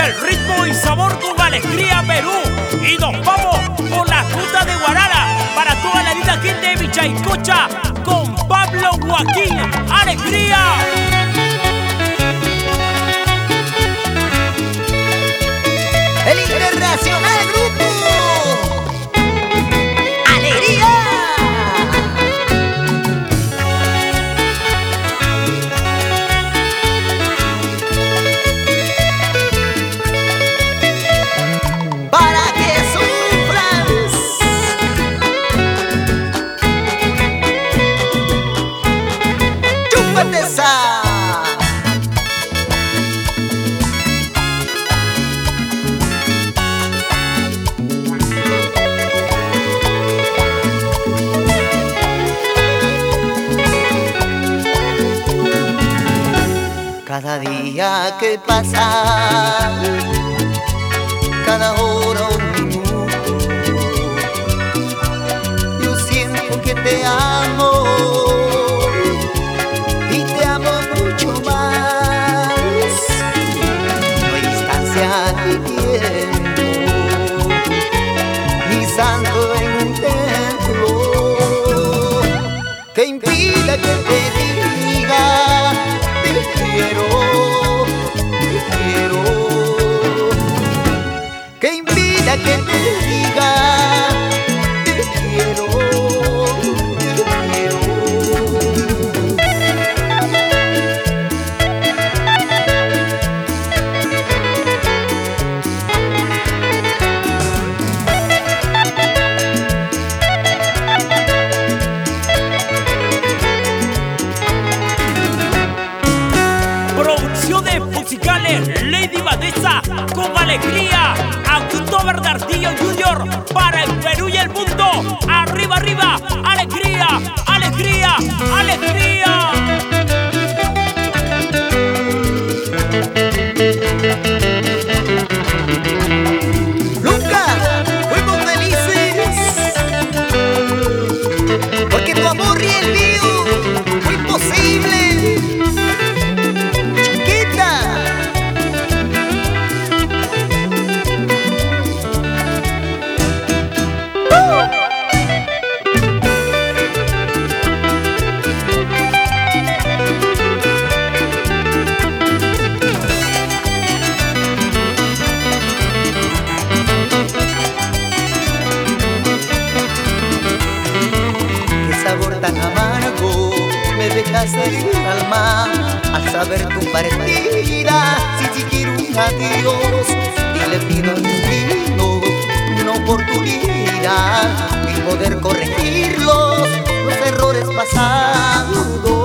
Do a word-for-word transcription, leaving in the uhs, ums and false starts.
el ritmo y sabor con Alegría Perú. Y nos vamos por la ruta de Guarara para toda la linda gente de Vichaycocha con Pablo Joaquín. ¡Alegría! El internacional grupo Alegría. Para que sufras, chúpate esa. Cada día que pasa, cada hora un minuto, yo siento que te amo y te amo mucho más. No hay distancia ni tiempo, ni santo en un templo que impida que te diga te quiero, te quiero, que impida que te diga te quiero, te quiero. Producciones musicales Lady Vanessa con Alegría. Augusto Bernardillo Junior para el Perú y el mundo. Arriba, arriba, alegría, alegría, alegría. Nunca fuimos felices, porque tu amor y el mío fue imposible. Sabor tan amargo me dejaste en el alma al saber tu partida. Si sí quiero un adiós y le pido al destino una oportunidad y poder corregir los, los errores pasados.